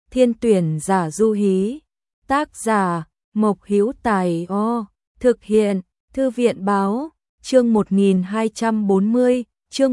Thiên tuyển giả du hí. Tác giả, Mộc Hữu Tài O. Thực hiện, Thư viện báo, chương 1240, chương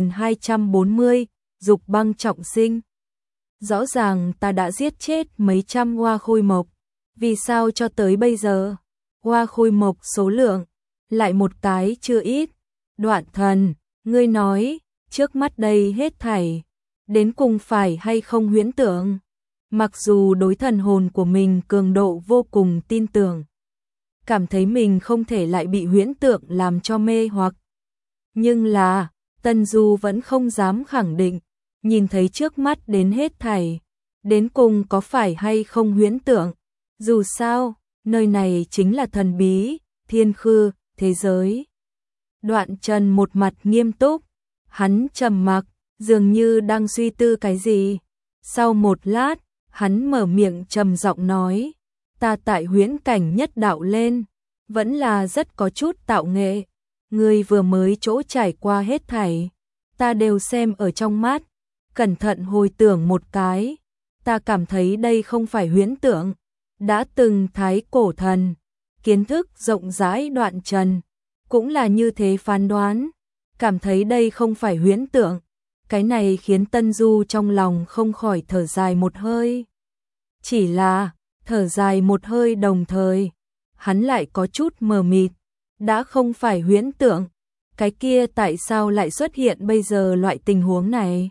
1240, dục băng trọng sinh. Rõ ràng ta đã giết chết mấy trăm hoa khôi mộc, vì sao cho tới bây giờ, hoa khôi mộc số lượng, lại một cái chưa ít. Đoạn thần, ngươi nói, trước mắt đây hết thảy, đến cùng phải hay không huyễn tưởng? Mặc dù đối thần hồn của mình cường độ vô cùng tin tưởng, cảm thấy mình không thể lại bị huyễn tượng làm cho mê hoặc. Nhưng là, Tân Du vẫn không dám khẳng định, nhìn thấy trước mắt đến hết thảy, đến cùng có phải hay không huyễn tượng. Dù sao, nơi này chính là thần bí, thiên khư, thế giới. Đoạn Trần một mặt nghiêm túc, hắn trầm mặc, dường như đang suy tư cái gì. Sau một lát, hắn mở miệng trầm giọng nói, ta tại huyễn cảnh nhất đạo lên, vẫn là rất có chút tạo nghệ. Ngươi vừa mới chỗ trải qua hết thảy, ta đều xem ở trong mắt, cẩn thận hồi tưởng một cái, ta cảm thấy đây không phải huyễn tưởng. Đã từng thái cổ thần, kiến thức rộng rãi Đoạn Trần, cũng là như thế phán đoán, cảm thấy đây không phải huyễn tượng. Cái này khiến Tân Du trong lòng không khỏi thở dài một hơi. Chỉ là, thở dài một hơi đồng thời, hắn lại có chút mờ mịt, đã không phải huyễn tượng, cái kia tại sao lại xuất hiện bây giờ loại tình huống này?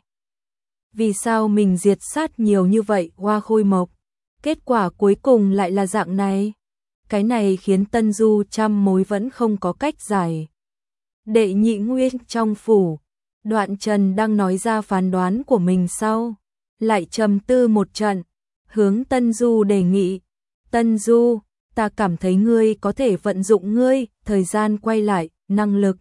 Vì sao mình diệt sát nhiều như vậy hoa khôi mộc, kết quả cuối cùng lại là dạng này? Cái này khiến Tân Du trăm mối vẫn không có cách giải. Đệ Nhị Nguyên trong phủ, Đoạn Trần đang nói ra phán đoán của mình sau, lại trầm tư một trận, hướng Tân Du đề nghị, Tân Du, ta cảm thấy ngươi có thể vận dụng ngươi thời gian quay lại, năng lực.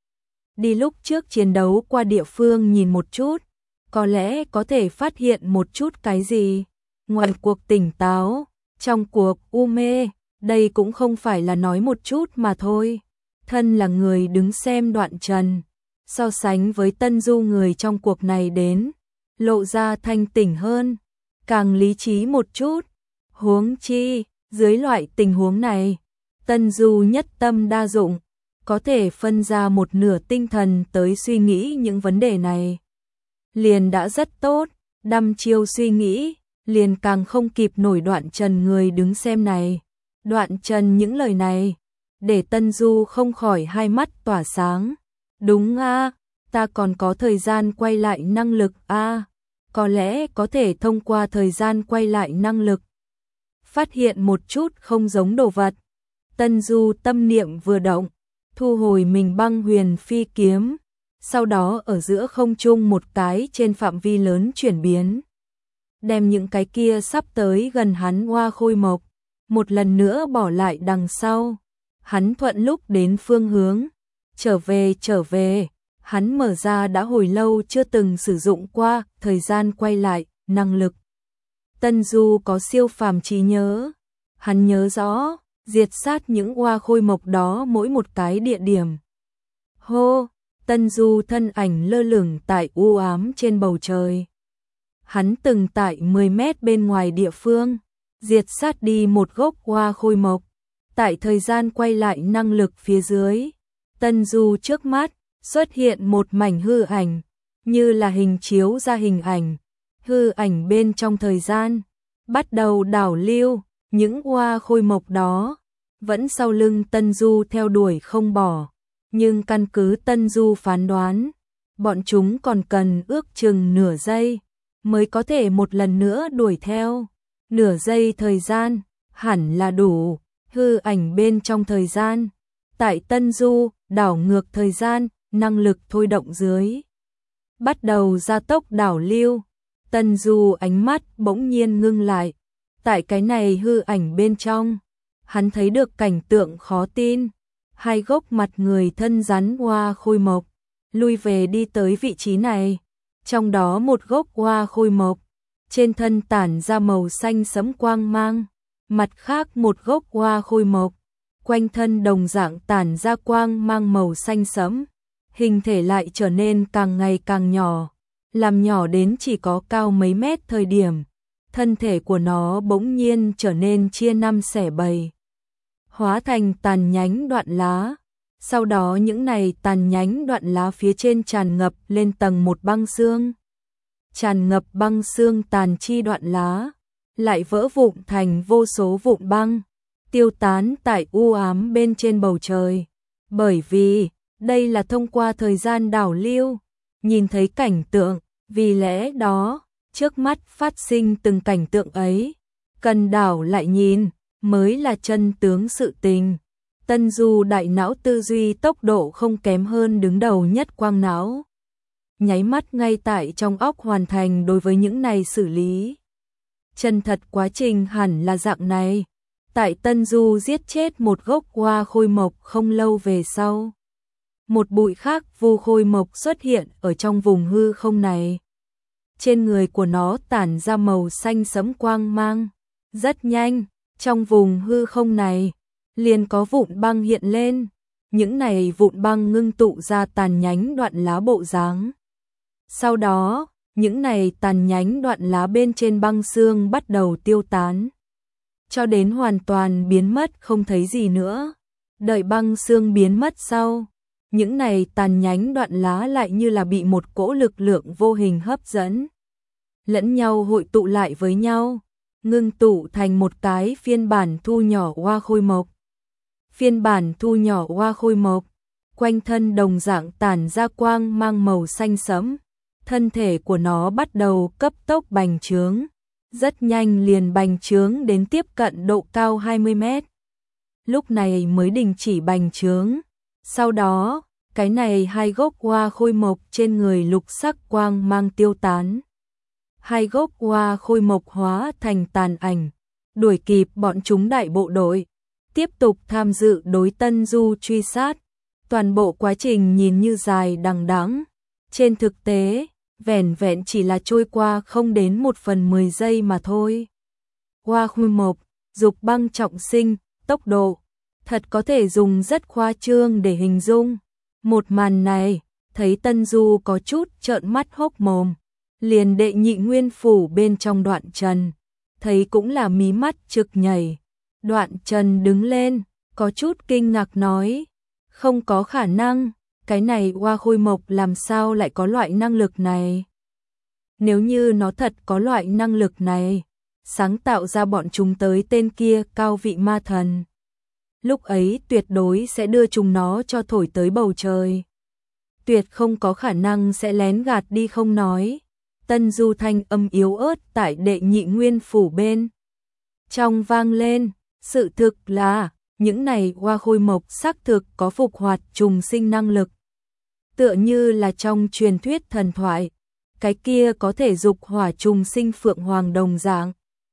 Đi lúc trước chiến đấu qua địa phương nhìn một chút, có lẽ có thể phát hiện một chút cái gì. Ngoài cuộc tỉnh táo, trong cuộc u mê, đây cũng không phải là nói một chút mà thôi. Thân là người đứng xem Đoạn Trần, so sánh với Tân Du người trong cuộc này đến, lộ ra thanh tỉnh hơn, càng lý trí một chút. Huống chi, dưới loại tình huống này, Tân Du nhất tâm đa dụng, có thể phân ra một nửa tinh thần tới suy nghĩ những vấn đề này. Liền đã rất tốt, đăm chiêu suy nghĩ, liền càng không kịp nổi Đoạn Trần người đứng xem này. Đoạn Trần những lời này, để Tân Du không khỏi hai mắt tỏa sáng. Đúng a, ta còn có thời gian quay lại năng lực a, có lẽ có thể thông qua thời gian quay lại năng lực, phát hiện một chút không giống đồ vật. Tân Du tâm niệm vừa động, thu hồi mình băng huyền phi kiếm, sau đó ở giữa không trung một cái trên phạm vi lớn chuyển biến, đem những cái kia sắp tới gần hắn hoa khôi mộc, một lần nữa bỏ lại đằng sau. Hắn thuận lúc đến phương hướng, trở về, hắn mở ra đã hồi lâu chưa từng sử dụng qua thời gian quay lại, năng lực. Tân Du có siêu phàm trí nhớ, hắn nhớ rõ, diệt sát những hoa khôi mộc đó mỗi một cái địa điểm. Hô, Tân Du thân ảnh lơ lửng tại u ám trên bầu trời. Hắn từng tại 10 mét bên ngoài địa phương, diệt sát đi một gốc hoa khôi mộc. Tại thời gian quay lại năng lực phía dưới, Tân Du trước mắt xuất hiện một mảnh hư ảnh, như là hình chiếu ra hình ảnh. Hư ảnh bên trong thời gian bắt đầu đảo lưu, những hoa khôi mộc đó vẫn sau lưng Tân Du theo đuổi không bỏ, nhưng căn cứ Tân Du phán đoán, bọn chúng còn cần ước chừng nửa giây mới có thể một lần nữa đuổi theo. Nửa giây thời gian hẳn là đủ. Hư ảnh bên trong thời gian, tại Tân Du đảo ngược thời gian, năng lực thôi động dưới, bắt đầu gia tốc đảo lưu. Tân Du ánh mắt bỗng nhiên ngưng lại, tại cái này hư ảnh bên trong, hắn thấy được cảnh tượng khó tin. Hai gốc mặt người thân rắn hoa khôi mộc lui về đi tới vị trí này, trong đó một gốc hoa khôi mộc trên thân tản ra màu xanh sẫm quang mang, mặt khác một gốc hoa khôi mộc quanh thân đồng dạng tản ra quang mang màu xanh sẫm, hình thể lại trở nên càng ngày càng nhỏ, làm nhỏ đến chỉ có cao mấy mét thời điểm, thân thể của nó bỗng nhiên trở nên chia năm xẻ bảy, hóa thành tàn nhánh đoạn lá. Sau đó những này tàn nhánh đoạn lá phía trên tràn ngập lên tầng một băng xương. Tràn ngập băng xương tàn chi đoạn lá, lại vỡ vụn thành vô số vụn băng, tiêu tán tại u ám bên trên bầu trời. Bởi vì, đây là thông qua thời gian đảo lưu, nhìn thấy cảnh tượng, vì lẽ đó, trước mắt phát sinh từng cảnh tượng ấy, cần đảo lại nhìn, mới là chân tướng sự tình. Tân Du đại não tư duy tốc độ không kém hơn đứng đầu nhất quang não. Nháy mắt ngay tại trong óc hoàn thành đối với những này xử lý. Chân thật quá trình hẳn là dạng này. Tại Tân Du giết chết một gốc hoa khôi mộc không lâu về sau. Một bụi khác vu khôi mộc xuất hiện ở trong vùng hư không này. Trên người của nó tản ra màu xanh sẫm quang mang. Rất nhanh, trong vùng hư không này, liền có vụn băng hiện lên. Những này vụn băng ngưng tụ ra tàn nhánh đoạn lá bộ dáng. Sau đó, những này tàn nhánh đoạn lá bên trên băng xương bắt đầu tiêu tán, cho đến hoàn toàn biến mất không thấy gì nữa. Đợi băng xương biến mất sau, những này tàn nhánh đoạn lá lại như là bị một cỗ lực lượng vô hình hấp dẫn, lẫn nhau hội tụ lại với nhau, ngưng tụ thành một cái phiên bản thu nhỏ hoa khôi mộc. Phiên bản thu nhỏ hoa khôi mộc, quanh thân đồng dạng tản ra quang mang màu xanh sẫm. Thân thể của nó bắt đầu cấp tốc bành trướng, rất nhanh liền bành trướng đến tiếp cận độ cao 20 mét. Lúc này mới đình chỉ bành trướng. Sau đó, cái này hai gốc hoa khôi mộc trên người lục sắc quang mang tiêu tán. Hai gốc hoa khôi mộc hóa thành tàn ảnh, đuổi kịp bọn chúng đại bộ đội, tiếp tục tham dự đối Tân Du truy sát. Toàn bộ quá trình nhìn như dài đằng đẵng, trên thực tế, vẻn vẹn chỉ là trôi qua không đến 1/10 giây mà thôi. Hoa khôi mộc, dục băng trọng sinh, tốc độ, thật có thể dùng rất khoa trương để hình dung. Một màn này, thấy Tân Du có chút trợn mắt hốc mồm, liền Đệ Nhị Nguyên Phủ bên trong Đoạn Trần, thấy cũng là mí mắt trực nhảy. Đoạn Trần đứng lên, có chút kinh ngạc nói, không có khả năng. Cái này hoa khôi mộc làm sao lại có loại năng lực này? Nếu như nó thật có loại năng lực này, sáng tạo ra bọn chúng tới tên kia cao vị ma thần, lúc ấy tuyệt đối sẽ đưa chúng nó cho thổi tới bầu trời. Tuyệt không có khả năng sẽ lén gạt đi không nói. Tân Du thanh âm yếu ớt tại Đệ Nhị Nguyên Phủ bên trong vang lên. Sự thực là, những này hoa khôi mộc xác thực có phục hoạt trùng sinh năng lực. Tựa như là trong truyền thuyết thần thoại, cái kia có thể dục hỏa trùng sinh phượng hoàng đồng dạng.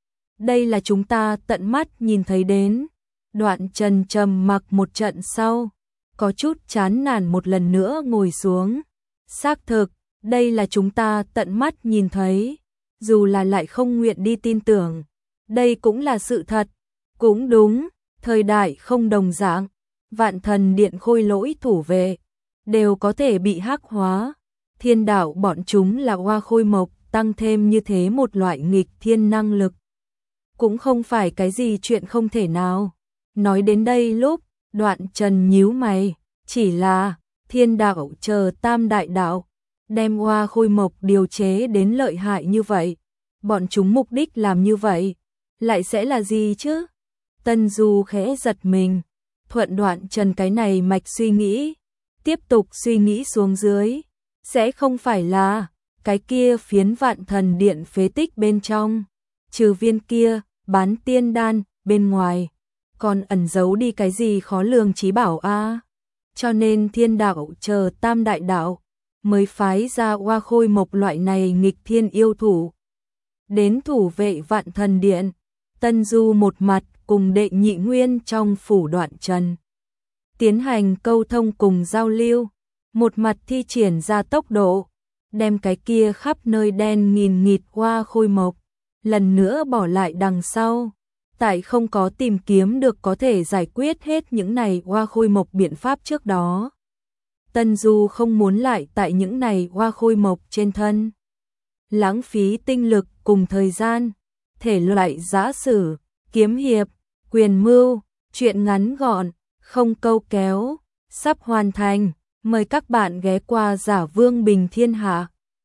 Đây là chúng ta tận mắt nhìn thấy đến. Đoạn Trần trầm mặc một trận sau, có chút chán nản một lần nữa ngồi xuống. Xác thực, đây là chúng ta tận mắt nhìn thấy, dù là lại không nguyện đi tin tưởng. Đây cũng là sự thật, cũng đúng, thời đại không đồng dạng, Vạn Thần Điện khôi lỗi thủ vệ đều có thể bị hắc hóa. Thiên đạo bọn chúng là hoa khôi mộc, tăng thêm như thế một loại nghịch thiên năng lực, cũng không phải cái gì chuyện không thể nào. Nói đến đây lúc, Đoạn Trần nhíu mày, chỉ là thiên đạo chờ tam đại đạo, đem hoa khôi mộc điều chế đến lợi hại như vậy. Bọn chúng mục đích làm như vậy, lại sẽ là gì chứ? Tân Du khẽ giật mình, thuận Đoạn Trần cái này mạch suy nghĩ, tiếp tục suy nghĩ xuống dưới, sẽ không phải là cái kia phiến Vạn Thần Điện phế tích bên trong, trừ viên kia bán tiên đan bên ngoài, còn ẩn giấu đi cái gì khó lường trí bảo a? Cho nên thiên đạo chờ tam đại đạo mới phái ra hoa khôi mộc loại này nghịch thiên yêu thủ đến thủ vệ Vạn Thần Điện. Tân Du một mặt cùng Đệ Nhị Nguyên trong phủ Đoạn Trần tiến hành câu thông cùng giao lưu, một mặt thi triển ra tốc độ, đem cái kia khắp nơi đen nghìn nghịt hoa khôi mộc lần nữa bỏ lại đằng sau. Tại không có tìm kiếm được có thể giải quyết hết những này hoa khôi mộc biện pháp trước đó, Tân Du không muốn lại tại những này hoa khôi mộc trên thân lãng phí tinh lực cùng thời gian. thể loại giã sử, kiếm hiệp, quyền mưu, truyện ngắn gọn, không câu kéo, sắp hoàn thành. Mời các bạn ghé qua Giả Vương Bình Thiên Hạ.